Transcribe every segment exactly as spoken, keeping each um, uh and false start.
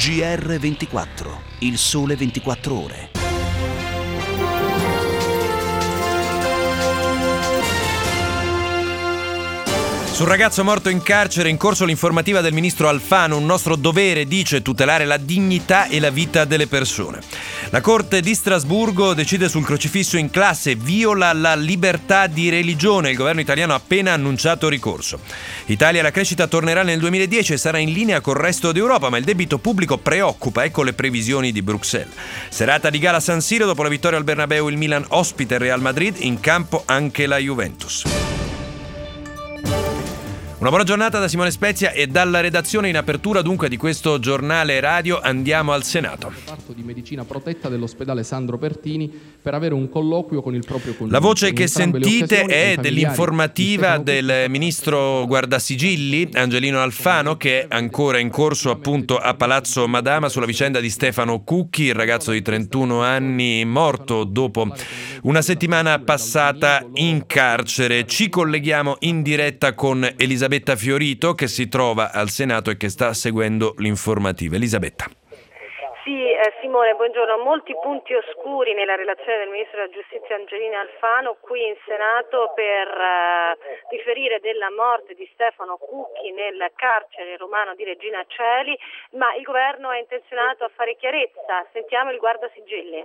G R ventiquattro, il sole ventiquattro ore. Sul ragazzo morto in carcere, in corso l'informativa del ministro Alfano. Un nostro dovere, dice, tutelare la dignità e la vita delle persone. La Corte di Strasburgo decide sul crocifisso in classe, viola la libertà di religione. Il governo italiano ha appena annunciato ricorso. Italia, la crescita tornerà nel duemiladieci e sarà in linea col resto d'Europa, ma il debito pubblico preoccupa, ecco le previsioni di Bruxelles. Serata di gala a San Siro, dopo la vittoria al Bernabeu il Milan ospita il Real Madrid, in campo anche la Juventus. Una buona giornata da Simone Spezia e dalla redazione. In apertura dunque di questo giornale radio andiamo al Senato. Reparto di medicina protetta dell'ospedale Sandro Pertini per avere un colloquio con il proprio congiunto. La voce che sentite è dell'informativa del ministro Guardasigilli Angelino Alfano, che è ancora in corso appunto a Palazzo Madama sulla vicenda di Stefano Cucchi, il ragazzo di trentuno anni morto dopo una settimana passata in carcere. Ci colleghiamo in diretta con Elisabetta Fiorito, che si trova al Senato e che sta seguendo l'informativa. Elisabetta. Sì, eh, Simone, buongiorno. Molti punti oscuri nella relazione del Ministro della Giustizia Angelino Alfano qui in Senato per eh, riferire della morte di Stefano Cucchi nel carcere romano di Regina Coeli, ma il governo è intenzionato a fare chiarezza. Sentiamo il Guardasigilli.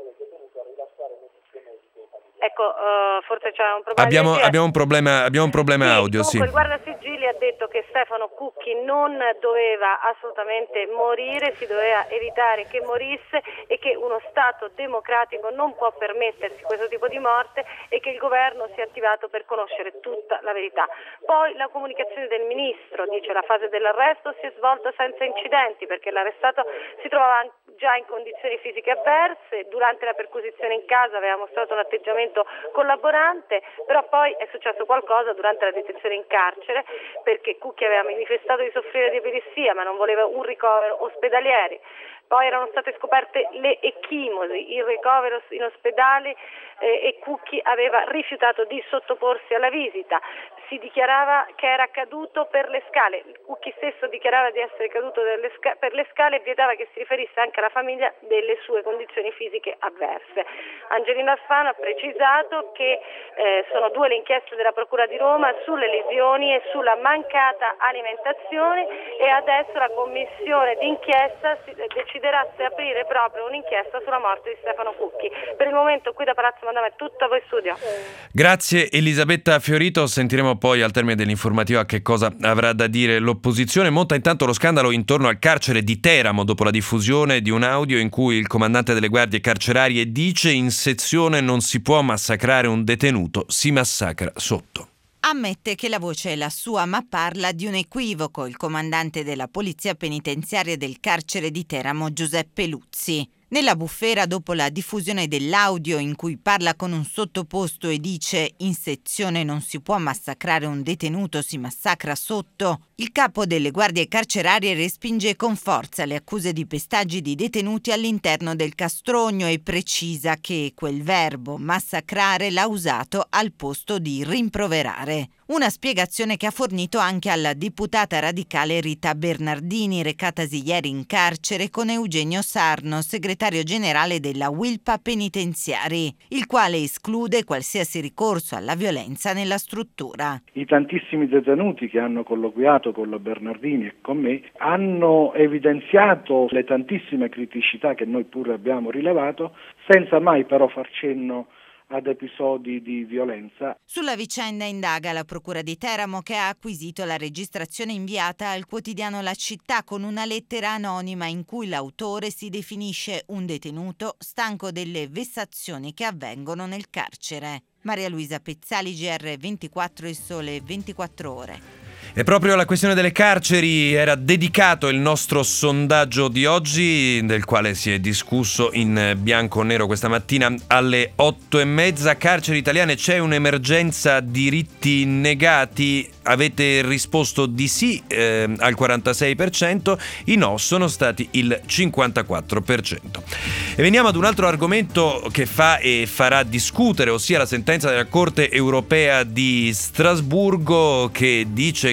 Ecco, uh, forse c'è un problema. Abbiamo, abbiamo un problema, abbiamo un problema sì, audio, comunque sì. Il Guardasigilli ha detto che Stefano Cucchi non doveva assolutamente morire, si doveva evitare che morisse e che uno Stato democratico non può permettersi questo tipo di morte e che il governo si è attivato per conoscere tutta la verità. Poi la comunicazione del ministro dice la fase dell'arresto si è svolta senza incidenti perché l'arrestato si trovava già in condizioni fisiche avverse, durante la perquisizione in casa aveva mostrato un atteggiamento collaborante, però poi è successo qualcosa durante la detenzione in carcere perché Cucchi aveva manifestato di soffrire di epilessia ma non voleva un ricovero ospedaliere. Poi erano state scoperte le ecchimosi, il ricovero in ospedale eh, e Cucchi aveva rifiutato di sottoporsi alla visita. Si dichiarava che era caduto per le scale. Cucchi stesso dichiarava di essere caduto delle sca- per le scale e vietava che si riferisse anche alla famiglia delle sue condizioni fisiche avverse. Angelino Alfano ha precisato che eh, sono due le inchieste della Procura di Roma sulle lesioni e sulla mancata alimentazione e adesso la commissione d'inchiesta si deciderà se aprire proprio un'inchiesta sulla morte di Stefano Cucchi. Per il momento qui da Palazzo Madama è tutto, a voi studio. Grazie Elisabetta Fiorito, sentiremo poi al termine dell'informativa che cosa avrà da dire l'opposizione. Monta intanto lo scandalo intorno al carcere di Teramo dopo la diffusione di un audio in cui il comandante delle guardie carcerarie dice: in sezione non si può massacrare un detenuto, si massacra sotto. Ammette che la voce è la sua, ma parla di un equivoco. Il comandante della polizia penitenziaria del carcere di Teramo, Giuseppe Luzzi. Nella bufera, dopo la diffusione dell'audio in cui parla con un sottoposto e dice «in sezione non si può massacrare un detenuto, si massacra sotto», il capo delle guardie carcerarie respinge con forza le accuse di pestaggi di detenuti all'interno del castrogno e precisa che quel verbo massacrare l'ha usato al posto di rimproverare. Una spiegazione che ha fornito anche alla deputata radicale Rita Bernardini, recatasi ieri in carcere con Eugenio Sarno, segretario generale della Wilpa Penitenziari, il quale esclude qualsiasi ricorso alla violenza nella struttura. I tantissimi detenuti che hanno colloquiato con la Bernardini e con me hanno evidenziato le tantissime criticità che noi pure abbiamo rilevato, senza mai però far cenno ad episodi di violenza. Sulla vicenda indaga la Procura di Teramo, che ha acquisito la registrazione inviata al quotidiano La Città con una lettera anonima in cui l'autore si definisce un detenuto stanco delle vessazioni che avvengono nel carcere. Maria Luisa Pezzali, G R ventiquattro, Il Sole ventiquattro ore. E proprio alla questione delle carceri era dedicato il nostro sondaggio di oggi, del quale si è discusso in bianco o nero questa mattina alle otto e mezza. Carceri italiane, c'è un'emergenza diritti negati? Avete risposto di sì eh, al quarantasei per cento, i no sono stati il cinquantaquattro per cento. E veniamo ad un altro argomento che fa e farà discutere, ossia la sentenza della Corte europea di Strasburgo, che dice che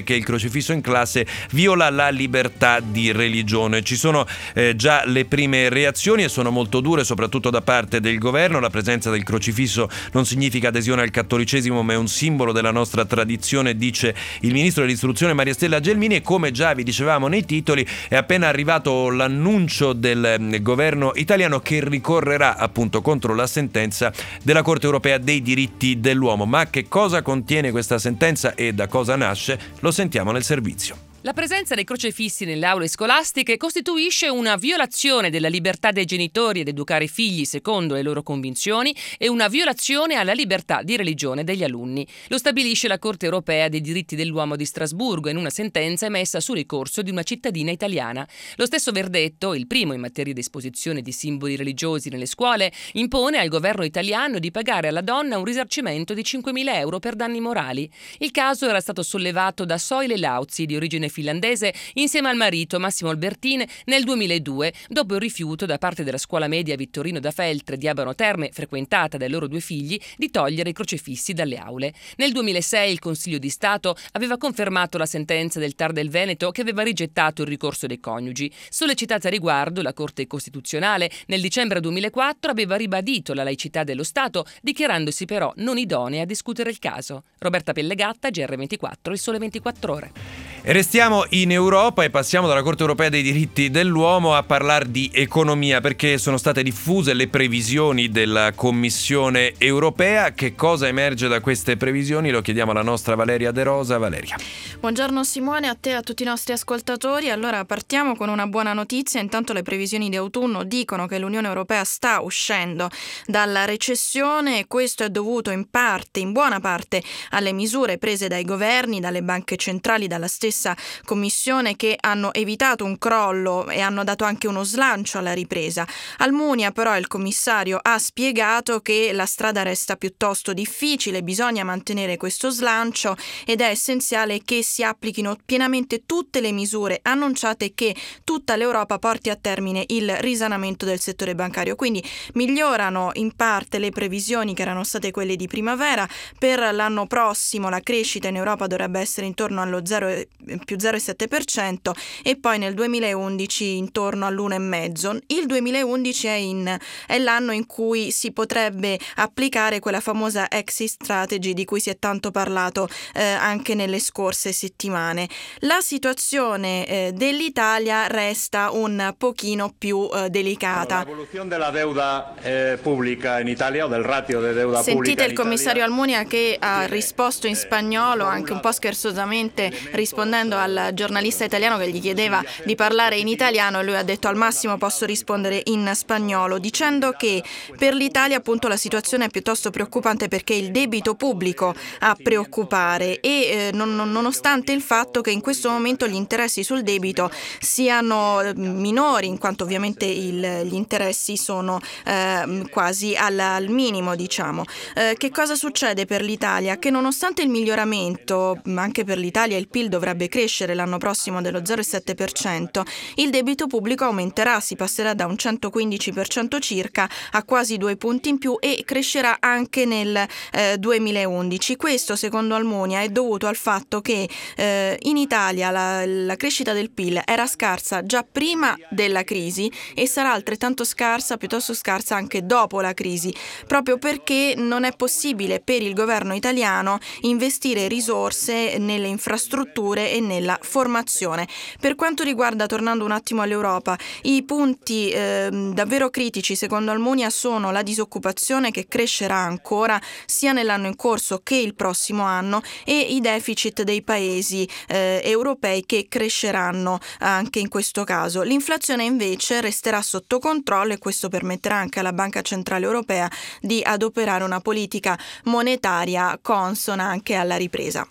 che il crocifisso in classe viola la libertà di religione. Ci sono eh, già le prime reazioni e sono molto dure, soprattutto da parte del governo. La presenza del crocifisso non significa adesione al cattolicesimo, ma è un simbolo della nostra tradizione, dice il ministro dell'istruzione Maria Stella Gelmini. E come già vi dicevamo nei titoli, è appena arrivato l'annuncio del governo italiano che ricorrerà appunto contro la sentenza della Corte europea dei diritti dell'uomo. Ma che cosa contiene questa sentenza e da cosa nasce? Lo sentiamo nel servizio. La presenza dei crocefissi nelle aule scolastiche costituisce una violazione della libertà dei genitori ad educare i figli secondo le loro convinzioni e una violazione alla libertà di religione degli alunni. Lo stabilisce la Corte europea dei diritti dell'uomo di Strasburgo in una sentenza emessa su ricorso di una cittadina italiana. Lo stesso verdetto, il primo in materia di esposizione di simboli religiosi nelle scuole, impone al governo italiano di pagare alla donna un risarcimento di cinquemila euro per danni morali. Il caso era stato sollevato da Soile Lauzi, di origine finlandese, insieme al marito Massimo Albertini nel duemiladue, dopo il rifiuto da parte della scuola media Vittorino da Feltre di Abano Terme, frequentata dai loro due figli, di togliere i crocefissi dalle aule. Nel duemilasei il Consiglio di Stato aveva confermato la sentenza del T A R del Veneto che aveva rigettato il ricorso dei coniugi. Sollecitata a riguardo, la Corte Costituzionale nel dicembre duemilaquattro aveva ribadito la laicità dello Stato, dichiarandosi però non idonea a discutere il caso. Roberta Pellegatta, G R ventiquattro, Il Sole ventiquattro Ore. E restiamo in Europa e passiamo dalla Corte europea dei diritti dell'uomo a parlare di economia, perché sono state diffuse le previsioni della Commissione europea. Che cosa emerge da queste previsioni? Lo chiediamo alla nostra Valeria De Rosa. Valeria. Buongiorno Simone, a te e a tutti i nostri ascoltatori. Allora partiamo con una buona notizia. Intanto le previsioni di autunno dicono che l'Unione Europea sta uscendo dalla recessione e questo è dovuto in parte, in buona parte, alle misure prese dai governi, dalle banche centrali, dalla stessa Commissione, che hanno evitato un crollo e hanno dato anche uno slancio alla ripresa. Almunia però, il commissario, ha spiegato che la strada resta piuttosto difficile, bisogna mantenere questo slancio ed è essenziale che si applichino pienamente tutte le misure annunciate e che tutta l'Europa porti a termine il risanamento del settore bancario. Quindi migliorano in parte le previsioni che erano state quelle di primavera. Per l'anno prossimo la crescita in Europa dovrebbe essere intorno allo zero più zero virgola sette per cento e poi nel duemilaundici intorno all'uno virgola cinque per cento. Il duemilaundici è, in, è l'anno in cui si potrebbe applicare quella famosa exit strategy di cui si è tanto parlato eh, anche nelle scorse settimane. La situazione eh, dell'Italia resta un pochino più eh, delicata. L'evoluzione della deuda eh, pubblica in Italia o del ratio di deuda Sentite pubblica il commissario Almunia che ha risposto in spagnolo, anche un po' scherzosamente, rispondendo al giornalista italiano che gli chiedeva di parlare in italiano, e lui ha detto: al massimo posso rispondere in spagnolo, dicendo che per l'Italia appunto la situazione è piuttosto preoccupante perché il debito pubblico a preoccupare e eh, non, non, nonostante il fatto che in questo momento gli interessi sul debito siano minori, in quanto ovviamente il, gli interessi sono eh, quasi al, al minimo, diciamo. Eh, che cosa succede per l'Italia? Che nonostante il miglioramento, anche per l'Italia il P I L dovrebbe crescere l'anno prossimo dello zero virgola sette per cento, il debito pubblico aumenterà, si passerà da un centoquindici per cento circa a quasi due punti in più e crescerà anche nel eh, duemilaundici. Questo, secondo Almunia, è dovuto al fatto che eh, in Italia la, la crescita del P I L era scarsa già prima della crisi e sarà altrettanto scarsa, piuttosto scarsa anche dopo la crisi, proprio perché non è possibile per il governo italiano investire risorse nelle infrastrutture e nella formazione. Per quanto riguarda, tornando un attimo all'Europa, i punti eh, davvero critici secondo Almunia sono la disoccupazione, che crescerà ancora sia nell'anno in corso che il prossimo anno, e i deficit dei paesi eh, europei, che cresceranno anche in questo caso. L'inflazione invece resterà sotto controllo e questo permetterà anche alla Banca Centrale Europea di adoperare una politica monetaria consona anche alla ripresa.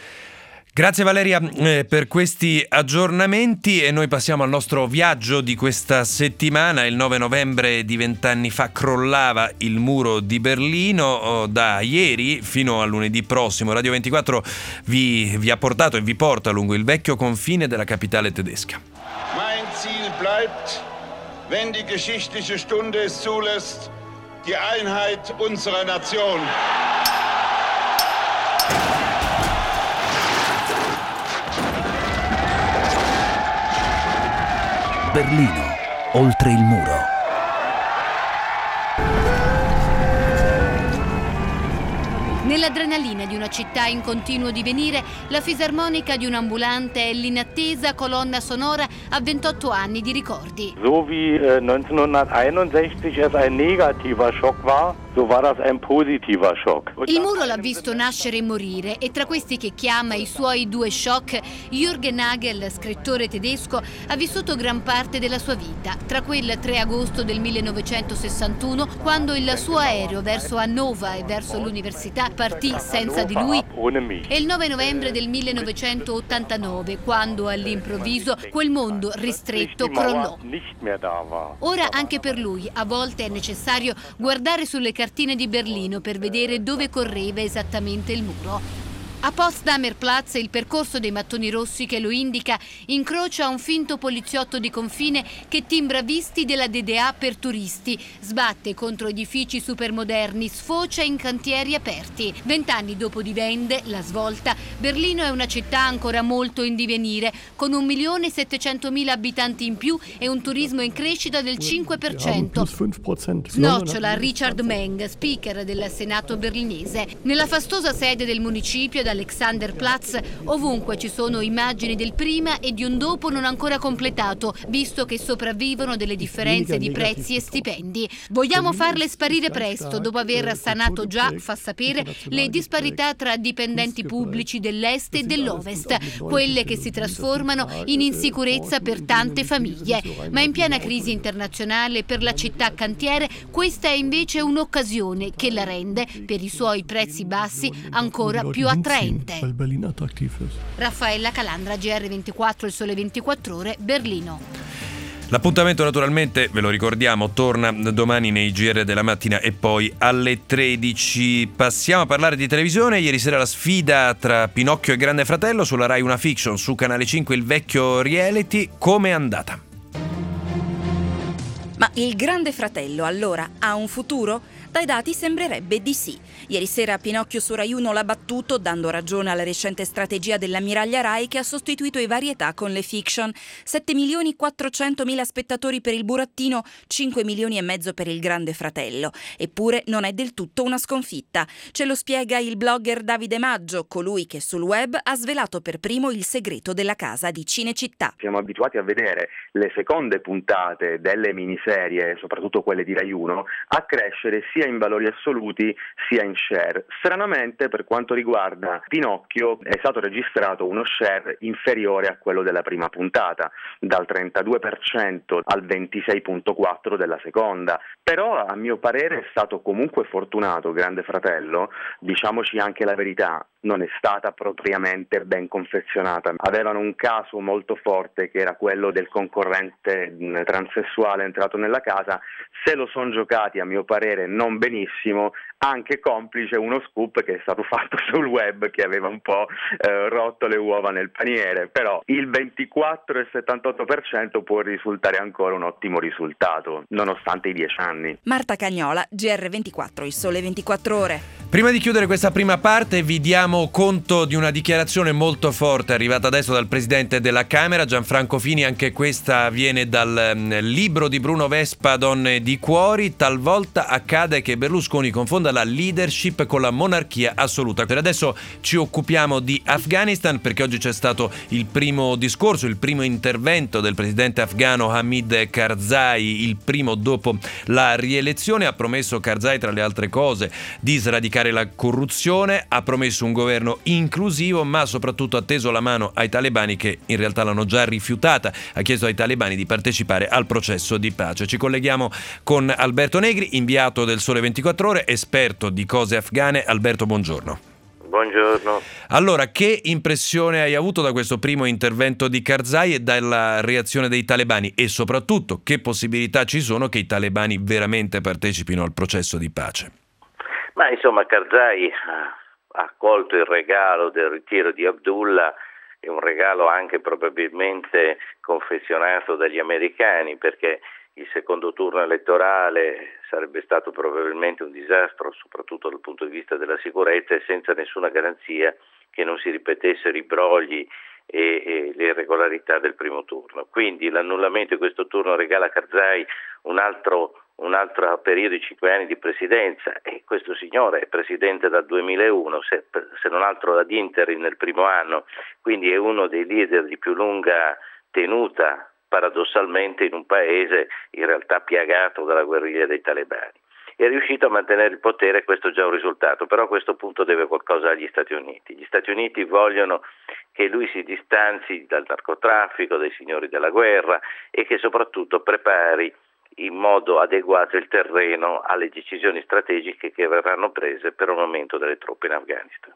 Grazie Valeria eh, per questi aggiornamenti e noi passiamo al nostro viaggio di questa settimana. Il nove novembre di vent'anni fa crollava il muro di Berlino. Oh, da ieri fino a lunedì prossimo Radio ventiquattro vi, vi ha portato e vi porta lungo il vecchio confine della capitale tedesca. Mein Ziel bleibt, wenn die geschichtliche Stunde es zulässt, die Einheit unserer Nation. Berlino, oltre il muro. Nell'adrenalina di una città in continuo divenire, la fisarmonica di un ambulante è l'inattesa colonna sonora a ventotto anni di ricordi. So wie äh, neunzehnhunderteinundsechzig es ein negativer Schock war, so war das ein positiver Schock. Il muro l'ha visto nascere e morire, e tra questi che chiama i suoi due shock, Jürgen Nagel, scrittore tedesco, ha vissuto gran parte della sua vita, tra quel tre agosto del millenovecentosessantuno, quando il suo aereo verso Hannover e verso l'università partì senza di lui, e il nove novembre del millenovecentottantanove, quando all'improvviso quel mondo ristretto crollò. Ora anche per lui a volte è necessario guardare sulle cartine di Berlino per vedere dove correva esattamente il muro. A Potsdamer Platz il percorso dei mattoni rossi che lo indica incrocia un finto poliziotto di confine che timbra visti della D D A per turisti, sbatte contro edifici supermoderni, sfocia in cantieri aperti. Vent'anni dopo di Wende, la svolta, Berlino è una città ancora molto in divenire, con un milione e settecentomila abitanti in più e un turismo in crescita del cinque per cento. Snocciola Richard Meng, speaker del Senato berlinese. Nella fastosa sede del municipio da Alexanderplatz, ovunque ci sono immagini del prima e di un dopo non ancora completato, visto che sopravvivono delle differenze di prezzi e stipendi. Vogliamo farle sparire presto, dopo aver sanato già, fa sapere, le disparità tra dipendenti pubblici dell'est e dell'ovest, quelle che si trasformano in insicurezza per tante famiglie. Ma in piena crisi internazionale per la città cantiere, questa è invece un'occasione che la rende, per i suoi prezzi bassi, ancora più attraente. Raffaella Calandra, G R ventiquattro, Il Sole ventiquattro Ore, Berlino. L'appuntamento naturalmente, ve lo ricordiamo, torna domani nei G R della mattina e poi alle tredici. Passiamo a parlare di televisione. Ieri sera la sfida tra Pinocchio e Grande Fratello, sulla Rai Una Fiction, su Canale cinque il vecchio reality. Come è andata? Ma il Grande Fratello allora ha un futuro? Dai dati sembrerebbe di sì. Ieri sera Pinocchio su Rai uno l'ha battuto, dando ragione alla recente strategia dell'ammiraglia Rai che ha sostituito i varietà con le fiction. sette milioni quattrocentomila spettatori per il burattino, cinque milioni e mezzo per il Grande Fratello. Eppure non è del tutto una sconfitta. Ce lo spiega il blogger Davide Maggio, colui che sul web ha svelato per primo il segreto della casa di Cinecittà. Siamo abituati a vedere le seconde puntate delle miniserie, soprattutto quelle di Rai uno, a crescere sia in valori assoluti sia in share. Stranamente, per quanto riguarda Pinocchio, è stato registrato uno share inferiore a quello della prima puntata, dal trentadue per cento al ventisei virgola quattro per cento della seconda. Però, a mio parere, è stato comunque fortunato Grande Fratello, diciamoci anche la verità, non è stata propriamente ben confezionata. Avevano un caso molto forte che era quello del concorrente transessuale entrato nella casa. Se lo sono giocati, a mio parere, non benissimo, anche complice uno scoop che è stato fatto sul web che aveva un po' eh, rotto le uova nel paniere, però il ventiquattro virgola settantotto per cento può risultare ancora un ottimo risultato, nonostante i dieci anni. Marta Cagnola, G R ventiquattro, Il Sole ventiquattro Ore. Prima di chiudere questa prima parte vi diamo conto di una dichiarazione molto forte arrivata adesso dal Presidente della Camera, Gianfranco Fini. Anche questa viene dal um, libro di Bruno Vespa, Donne di cuori. Talvolta accade che Berlusconi confonda la leadership con la monarchia assoluta. Per adesso ci occupiamo di Afghanistan, perché oggi c'è stato il primo discorso, il primo intervento del presidente afghano Hamid Karzai, il primo dopo la rielezione. Ha promesso Karzai, tra le altre cose, di sradicare la corruzione, ha promesso un governo inclusivo, ma soprattutto ha teso la mano ai talebani, che in realtà l'hanno già rifiutata. Ha chiesto ai talebani di partecipare al processo di pace. Ci colleghiamo con Alberto Negri, inviato del Sole ventiquattro Ore, esperto di cose afghane. Alberto, buongiorno. Buongiorno. Allora, che impressione hai avuto da questo primo intervento di Karzai e dalla reazione dei talebani, e soprattutto che possibilità ci sono che i talebani veramente partecipino al processo di pace? Ma insomma, Karzai ha accolto il regalo del ritiro di Abdullah, è un regalo anche probabilmente confezionato dagli americani, perché il secondo turno elettorale sarebbe stato probabilmente un disastro, soprattutto dal punto di vista della sicurezza, e senza nessuna garanzia che non si ripetessero i brogli e, e le irregolarità del primo turno. Quindi l'annullamento di questo turno regala a Karzai un altro un altro periodo di cinque anni di presidenza, e questo signore è presidente dal duemilauno, se, se non altro ad interim nel primo anno, quindi è uno dei leader di più lunga tenuta paradossalmente in un paese in realtà piagato dalla guerriglia dei talebani. È riuscito a mantenere il potere, questo è già un risultato, però a questo punto deve qualcosa agli Stati Uniti. Gli Stati Uniti vogliono che lui si distanzi dal narcotraffico, dai signori della guerra, e che soprattutto prepari in modo adeguato il terreno alle decisioni strategiche che verranno prese per un aumento delle truppe in Afghanistan.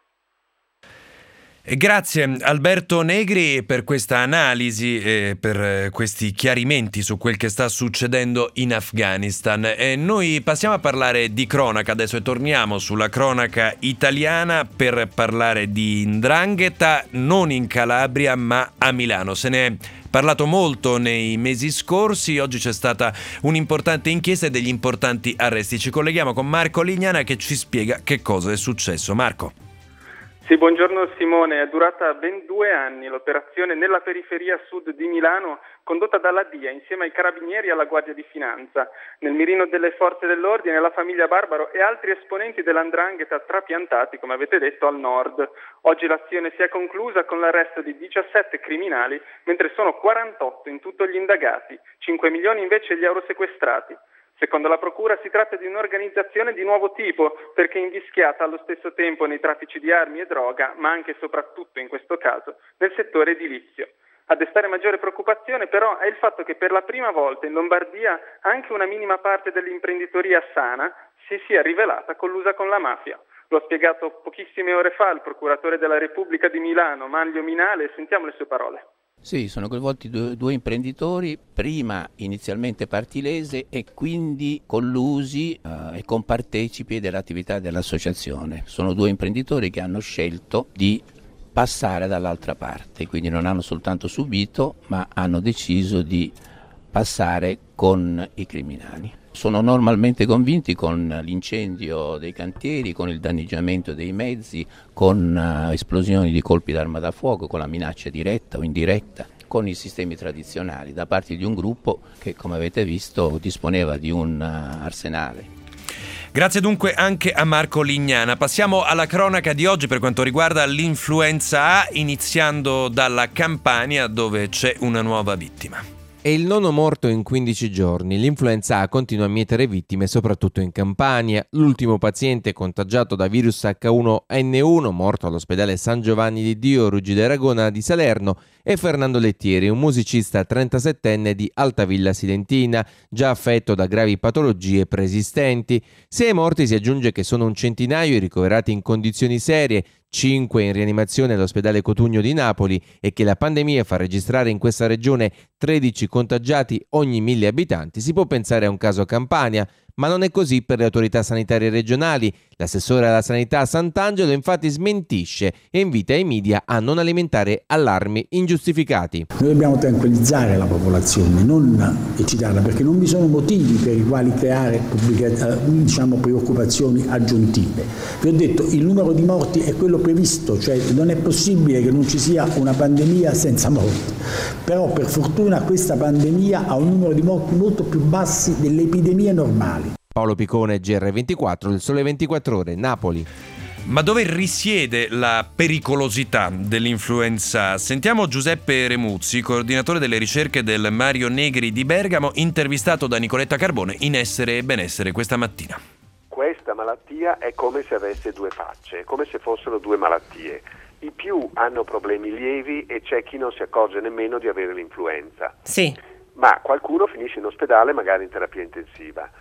Grazie Alberto Negri per questa analisi e per questi chiarimenti su quel che sta succedendo in Afghanistan. E noi passiamo a parlare di cronaca adesso e torniamo sulla cronaca italiana per parlare di 'ndrangheta, non in Calabria ma a Milano. Se ne è parlato molto nei mesi scorsi, oggi c'è stata un'importante inchiesta e degli importanti arresti. Ci colleghiamo con Marco Lignana che ci spiega che cosa è successo. Marco. Sì, buongiorno Simone. È durata ben due anni l'operazione nella periferia sud di Milano condotta dalla D I A insieme ai carabinieri e alla Guardia di Finanza. Nel mirino delle forze dell'ordine la famiglia Barbaro e altri esponenti della 'ndrangheta trapiantati, come avete detto, al nord. Oggi l'azione si è conclusa con l'arresto di diciassette criminali, mentre sono quarantotto in tutto gli indagati, cinque milioni invece gli euro sequestrati. Secondo la Procura si tratta di un'organizzazione di nuovo tipo, perché invischiata allo stesso tempo nei traffici di armi e droga, ma anche e soprattutto in questo caso nel settore edilizio. A destare maggiore preoccupazione però è il fatto che per la prima volta in Lombardia anche una minima parte dell'imprenditoria sana si sia rivelata collusa con la mafia. Lo ha spiegato pochissime ore fa il procuratore della Repubblica di Milano, Manlio Minale, sentiamo le sue parole. Sì, sono coinvolti due, due imprenditori, prima inizialmente parti lese e quindi collusi uh, e compartecipi dell'attività dell'associazione. Sono due imprenditori che hanno scelto di passare dall'altra parte, quindi non hanno soltanto subito, ma hanno deciso di passare con i criminali. Sono normalmente convinti con l'incendio dei cantieri, con il danneggiamento dei mezzi, con uh, esplosioni di colpi d'arma da fuoco, con la minaccia diretta o indiretta, con i sistemi tradizionali, da parte di un gruppo che, come avete visto, disponeva di un uh, arsenale. Grazie dunque anche a Marco Lignana. Passiamo alla cronaca di oggi per quanto riguarda l'influenza A, iniziando dalla Campania dove c'è una nuova vittima. È il nono morto in quindici giorni. L'influenza A continua a mietere vittime soprattutto in Campania. L'ultimo paziente contagiato da virus acca uno enne uno, morto all'ospedale San Giovanni di Dio Ruggine d'Aragona di Salerno, è Fernando Lettieri, un musicista trentasettenne di Altavilla Silentina, già affetto da gravi patologie preesistenti. Se ai morti si aggiunge che sono un centinaio i ricoverati in condizioni serie, cinque in rianimazione all'ospedale Cotugno di Napoli e che la pandemia fa registrare in questa regione tredici contagiati ogni mille abitanti, si può pensare a un caso Campania, ma non è così per le autorità sanitarie regionali. L'assessore alla sanità Sant'Angelo infatti smentisce e invita i media a non alimentare allarmi ingiustificati. Noi dobbiamo tranquillizzare la popolazione, non eccitarla, perché non vi sono motivi per i quali creare pubblica, diciamo, preoccupazioni aggiuntive. Vi ho detto, il numero di morti è quello previsto, cioè non è possibile che non ci sia una pandemia senza morti. Però per fortuna questa pandemia ha un numero di morti molto più bassi delle epidemie normali. Paolo Picone, G R ventiquattro, Il Sole ventiquattro Ore, Napoli. Ma dove risiede la pericolosità dell'influenza? Sentiamo Giuseppe Remuzzi, coordinatore delle ricerche del Mario Negri di Bergamo, intervistato da Nicoletta Carbone in Essere e Benessere questa mattina. Questa malattia è come se avesse due facce, come se fossero due malattie. I più hanno problemi lievi e c'è chi non si accorge nemmeno di avere l'influenza. Sì. Ma qualcuno finisce in ospedale, magari in terapia intensiva.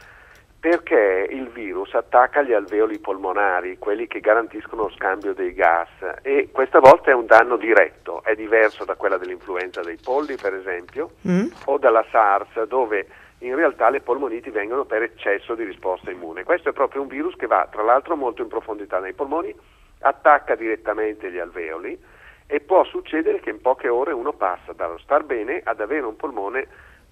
Perché il virus attacca gli alveoli polmonari, quelli che garantiscono lo scambio dei gas, e questa volta è un danno diretto, è diverso da quella dell'influenza dei polli per esempio, mm. o dalla SARS, dove in realtà le polmoniti vengono per eccesso di risposta immune. Questo è proprio un virus che va tra l'altro molto in profondità nei polmoni, attacca direttamente gli alveoli e può succedere che in poche ore uno passa dallo star bene ad avere un polmone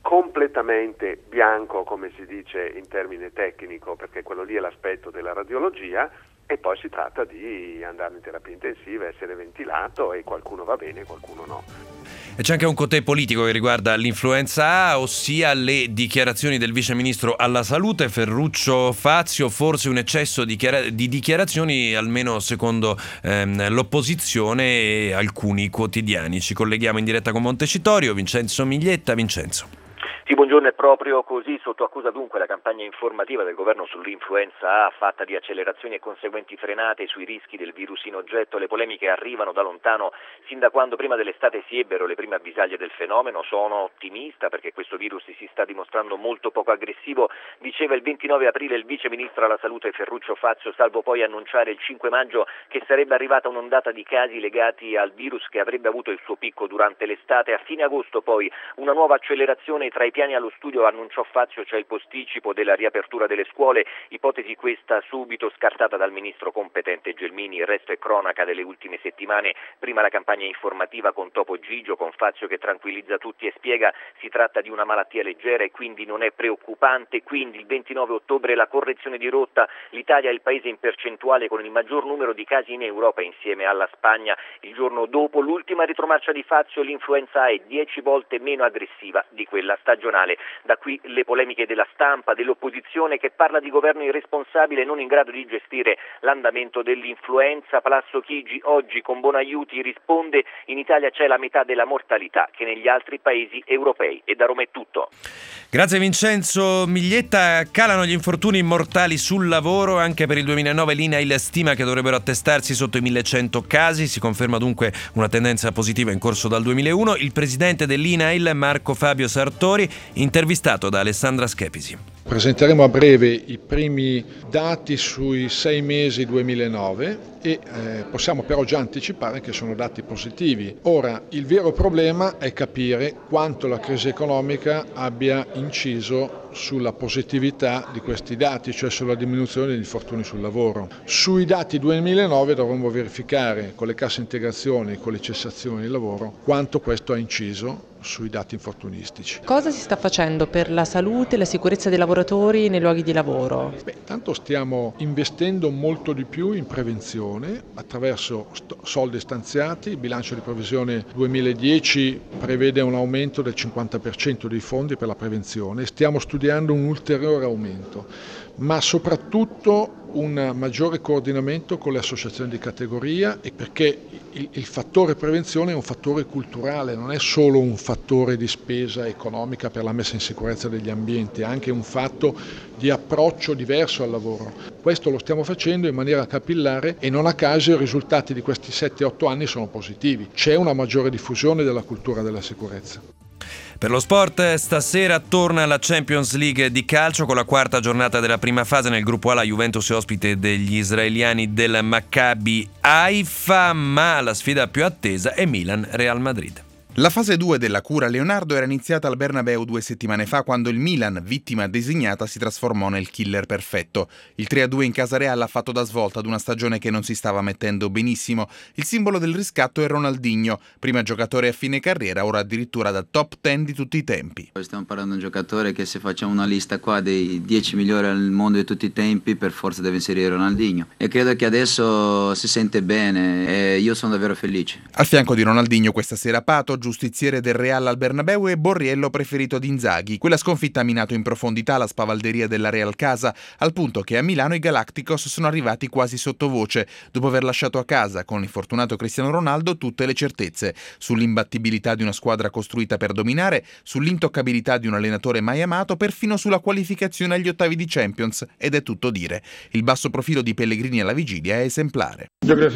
completamente bianco, come si dice in termine tecnico, perché quello lì è l'aspetto della radiologia, e poi si tratta di andare in terapia intensiva, essere ventilato, e qualcuno va bene, qualcuno no. E c'è anche un côté politico che riguarda l'influenza A, ossia le dichiarazioni del vice ministro alla salute Ferruccio Fazio, forse un eccesso di, chiara- di dichiarazioni, almeno secondo ehm, l'opposizione e alcuni quotidiani. Ci colleghiamo in diretta con Montecitorio, Vincenzo Miglietta. Vincenzo. Sì, buongiorno, è proprio così. Sotto accusa dunque la campagna informativa del governo sull'influenza A, fatta di accelerazioni e conseguenti frenate sui rischi del virus in oggetto. Le polemiche arrivano da lontano, sin da quando prima dell'estate si ebbero le prime avvisaglie del fenomeno. Sono ottimista perché questo virus si sta dimostrando molto poco aggressivo, diceva il ventinove aprile il vice ministro alla salute Ferruccio Fazio, salvo poi annunciare il cinque maggio che sarebbe arrivata un'ondata di casi legati al virus che avrebbe avuto il suo picco durante l'estate. A fine agosto poi una nuova accelerazione. Tra i piani allo studio, annunciò Fazio, c'è il posticipo della riapertura delle scuole, ipotesi questa subito scartata dal ministro competente Gelmini. Il resto è cronaca delle ultime settimane. Prima la campagna informativa con Topo Gigio, con Fazio che tranquillizza tutti e spiega si tratta di una malattia leggera e quindi non è preoccupante. Quindi il ventinove ottobre la correzione di rotta, l'Italia è il paese in percentuale con il maggior numero di casi in Europa insieme alla Spagna. Il giorno dopo l'ultima retromarcia di Fazio, l'influenza A è dieci volte meno aggressiva di quella stagionale. Da qui le polemiche della stampa, dell'opposizione che parla di governo irresponsabile non in grado di gestire l'andamento dell'influenza. Palazzo Chigi oggi con Bonaiuti risponde: in Italia c'è la metà della mortalità che negli altri paesi europei. E da Roma è tutto. Grazie Vincenzo Miglietta. Calano gli infortuni mortali sul lavoro, anche per il duemilanove l'I N A I L stima che dovrebbero attestarsi sotto i millecento casi, si conferma dunque una tendenza positiva in corso dal duemilauno. Il presidente dell'I N A I L, Marco Fabio Sartori, intervistato da Alessandra Schepisi. Presenteremo a breve i primi dati sui sei mesi duemilanove e eh, possiamo però già anticipare che sono dati positivi. Ora, il vero problema è capire quanto la crisi economica abbia inciso sulla positività di questi dati, cioè sulla diminuzione degli infortuni sul lavoro. Sui dati duemilanove dovremo verificare con le casse integrazioni, con le cessazioni di lavoro, quanto questo ha inciso sui dati infortunistici. Cosa si sta facendo per la salute e la sicurezza dei lavoratori nei luoghi di lavoro? Beh, tanto stiamo investendo molto di più in prevenzione attraverso st- soldi stanziati. Il bilancio di previsione duemiladieci prevede un aumento del cinquanta per cento dei fondi per la prevenzione. Stiamo studiando un ulteriore aumento, ma soprattutto un maggiore coordinamento con le associazioni di categoria, e perché il, il fattore prevenzione è un fattore culturale, non è solo un fattore di spesa economica per la messa in sicurezza degli ambienti, è anche un fatto di approccio diverso al lavoro. Questo lo stiamo facendo in maniera capillare e non a caso i risultati di questi sette otto anni sono positivi. C'è una maggiore diffusione della cultura della sicurezza. Per lo sport, stasera torna la Champions League di calcio con la quarta giornata della prima fase. Nel gruppo A la Juventus è ospite degli israeliani del Maccabi Haifa, ma la sfida più attesa è Milan-Real Madrid. La fase due della cura Leonardo era iniziata al Bernabeu due settimane fa, quando il Milan, vittima designata, si trasformò nel killer perfetto. Il tre a due in casa Real ha fatto da svolta ad una stagione che non si stava mettendo benissimo. Il simbolo del riscatto è Ronaldinho, prima giocatore a fine carriera, ora addirittura da top dieci di tutti i tempi. Stiamo parlando di un giocatore che, se facciamo una lista qua dei dieci migliori al mondo di tutti i tempi, per forza deve inserire Ronaldinho. E credo che adesso si sente bene e io sono davvero felice. Al fianco di Ronaldinho questa sera Pato, giustiziere del Real al Bernabeu, e Borriello, preferito di Inzaghi. Quella sconfitta ha minato in profondità la spavalderia della Real casa, al punto che a Milano i Galacticos sono arrivati quasi sottovoce, dopo aver lasciato a casa, con l'infortunato Cristiano Ronaldo, tutte le certezze sull'imbattibilità di una squadra costruita per dominare, sull'intoccabilità di un allenatore mai amato, perfino sulla qualificazione agli ottavi di Champions, ed è tutto dire. Il basso profilo di Pellegrini alla vigilia è esemplare.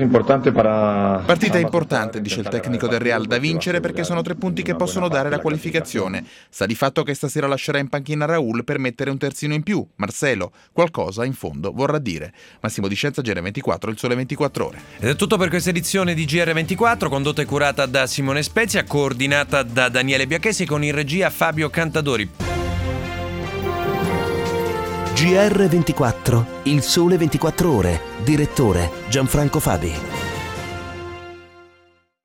Partita importante, dice il tecnico del Real, da vincere perché sono tre punti che possono dare la qualificazione. Sta di fatto che stasera lascerà in panchina Raul per mettere un terzino in più, Marcelo. Qualcosa in fondo vorrà dire. Massimo Di Scienza, G R ventiquattro, il sole ventiquattro ore. Ed è tutto per questa edizione di G R ventiquattro, condotta e curata da Simone Spezia, coordinata da Daniele Biachessi, con in regia Fabio Cantadori. G R ventiquattro, il sole ventiquattro ore. Direttore Gianfranco Fabi.